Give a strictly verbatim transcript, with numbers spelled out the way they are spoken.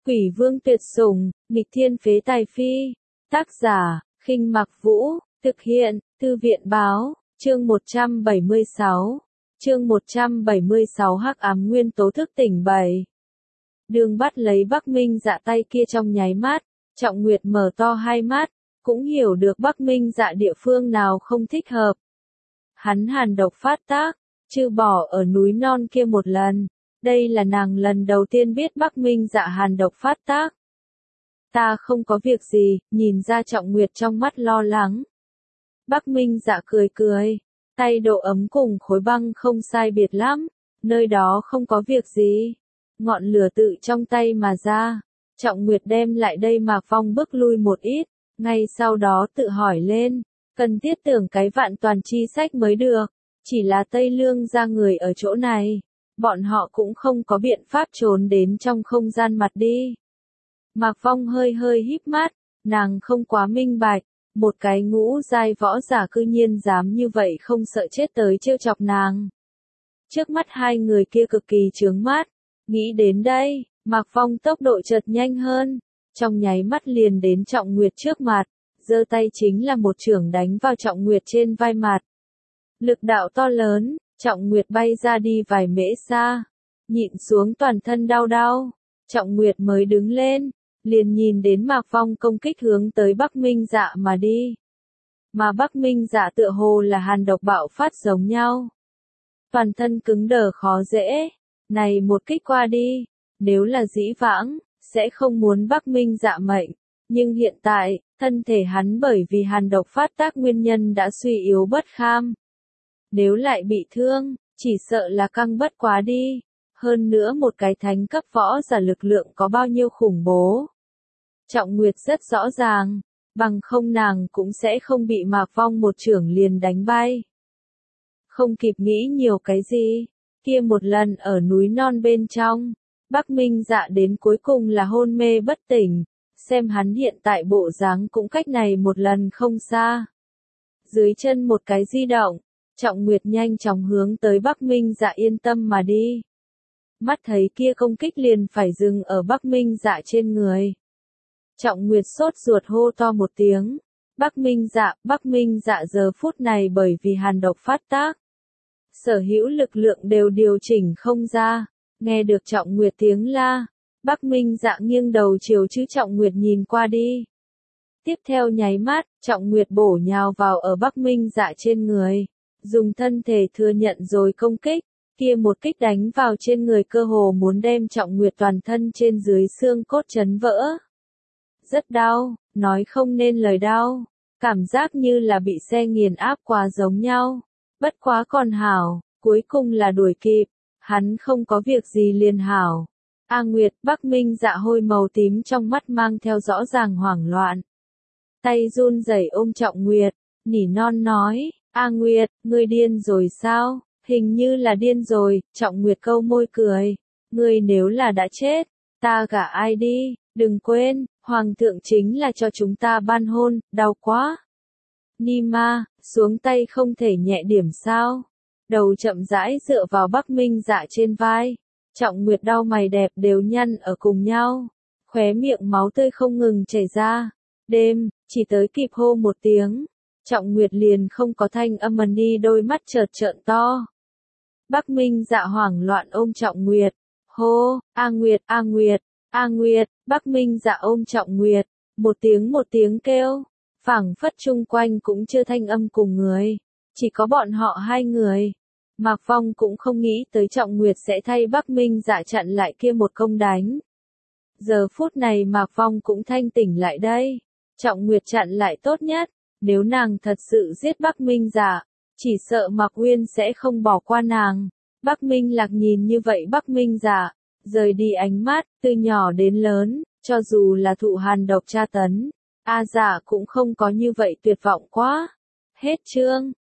Quỷ vương tuyệt sủng, nghịch thiên phế tài phi. Tác giả, Khinh Mặc Vũ, thực hiện, Thư viện báo, chương một trăm bảy mươi sáu. Chương một trăm bảy mươi sáu Hắc ám nguyên tố thức tỉnh bảy. Đường bắt lấy Bắc Minh Dạ tay kia trong nháy mắt, Trọng Nguyệt mở to hai mắt, cũng hiểu được Bắc Minh Dạ địa phương nào không thích hợp. Hắn hàn độc phát tác, trừ bỏ ở núi non kia một lần, đây là nàng lần đầu tiên biết Bắc Minh Dạ hàn độc phát tác. Ta không có việc gì, nhìn ra Trọng Nguyệt trong mắt lo lắng. Bắc Minh Dạ cười cười, tay độ ấm cùng khối băng không sai biệt lắm, nơi đó không có việc gì. Ngọn lửa tự trong tay mà ra, Trọng Nguyệt đem lại đây Mạc Phong bước lui một ít, ngay sau đó tự hỏi lên, cần thiết tưởng cái vạn toàn chi sách mới được, chỉ là Tây Lương ra người ở chỗ này, bọn họ cũng không có biện pháp trốn đến trong không gian mặt đi. Mạc Phong hơi hơi híp mắt, nàng không quá minh bạch, một cái ngũ giai võ giả cư nhiên dám như vậy không sợ chết tới trêu chọc nàng. Trước mắt hai người kia cực kỳ chướng mắt, nghĩ đến đây, Mạc Phong tốc độ chợt nhanh hơn, trong nháy mắt liền đến Trọng Nguyệt trước mặt, giơ tay chính là một chưởng đánh vào Trọng Nguyệt trên vai mặt. Lực đạo to lớn, Trọng Nguyệt bay ra đi vài mễ xa, nhịn xuống toàn thân đau đau, Trọng Nguyệt mới đứng lên, liền nhìn đến Mạc Phong công kích hướng tới Bắc Minh Dạ mà đi. Mà Bắc Minh Dạ tựa hồ là hàn độc bạo phát giống nhau. Toàn thân cứng đờ khó dễ, này một kích qua đi, nếu là dĩ vãng, sẽ không muốn Bắc Minh Dạ mệnh, nhưng hiện tại, thân thể hắn bởi vì hàn độc phát tác nguyên nhân đã suy yếu bất kham. Nếu lại bị thương, chỉ sợ là căng bất quá đi, hơn nữa một cái thánh cấp võ giả lực lượng có bao nhiêu khủng bố. Trọng Nguyệt rất rõ ràng, bằng không nàng cũng sẽ không bị Mạc Phong một chưởng liền đánh bay. Không kịp nghĩ nhiều cái gì, kia một lần ở núi non bên trong, Bắc Minh Dạ đến cuối cùng là hôn mê bất tỉnh, xem hắn hiện tại bộ dáng cũng cách này một lần không xa. Dưới chân một cái di động, Trọng Nguyệt nhanh chóng hướng tới Bắc Minh Dạ yên tâm mà đi. Mắt thấy kia công kích liền phải dừng ở Bắc Minh Dạ trên người. Trọng Nguyệt sốt ruột hô to một tiếng. Bắc Minh Dạ, Bắc Minh Dạ giờ phút này bởi vì hàn độc phát tác. Sở hữu lực lượng đều điều chỉnh không ra. Nghe được Trọng Nguyệt tiếng la, Bắc Minh Dạ nghiêng đầu chiều chữ Trọng Nguyệt nhìn qua đi. Tiếp theo nháy mắt, Trọng Nguyệt bổ nhào vào ở Bắc Minh Dạ trên người. Dùng thân thể thừa nhận rồi công kích, kia một kích đánh vào trên người cơ hồ muốn đem Trọng Nguyệt toàn thân trên dưới xương cốt chấn vỡ. Rất đau, nói không nên lời đau, cảm giác như là bị xe nghiền áp quá giống nhau. Bất quá còn hảo, cuối cùng là đuổi kịp, hắn không có việc gì liền hảo. A Nguyệt, Bắc Minh Dạ hôi màu tím trong mắt mang theo rõ ràng hoảng loạn. Tay run rẩy ôm Trọng Nguyệt, nỉ non nói, A Nguyệt, ngươi điên rồi sao? Hình như là điên rồi, Trọng Nguyệt câu môi cười. Ngươi nếu là đã chết, ta gả ai đi, đừng quên, Hoàng thượng chính là cho chúng ta ban hôn, đau quá. Nima, xuống tay không thể nhẹ điểm sao? Đầu chậm rãi dựa vào Bắc Minh Dạ trên vai. Trọng Nguyệt đau mày đẹp đều nhăn ở cùng nhau. Khóe miệng máu tươi không ngừng chảy ra. Đêm, chỉ tới kịp hô một tiếng. Trọng Nguyệt liền không có thanh âm mà đi đôi mắt chợt trợn to. Bắc Minh Dạ hoảng loạn ôm Trọng Nguyệt. Hô, A Nguyệt, A Nguyệt, A Nguyệt, Bắc Minh Dạ ôm Trọng Nguyệt. Một tiếng một tiếng kêu. Phảng phất chung quanh cũng chưa thanh âm cùng người. Chỉ có bọn họ hai người. Mạc Phong cũng không nghĩ tới Trọng Nguyệt sẽ thay Bắc Minh Dạ chặn lại kia một công đánh. Giờ phút này Mạc Phong cũng thanh tỉnh lại đây. Trọng Nguyệt chặn lại tốt nhất. Nếu nàng thật sự giết Bắc Minh Dạ, chỉ sợ Mạc Uyên sẽ không bỏ qua nàng. Bắc Minh Lạc nhìn như vậy Bắc Minh Dạ, rời đi ánh mắt, từ nhỏ đến lớn, cho dù là thụ hàn độc tra tấn, A Dạ cũng không có như vậy tuyệt vọng quá. Hết chương.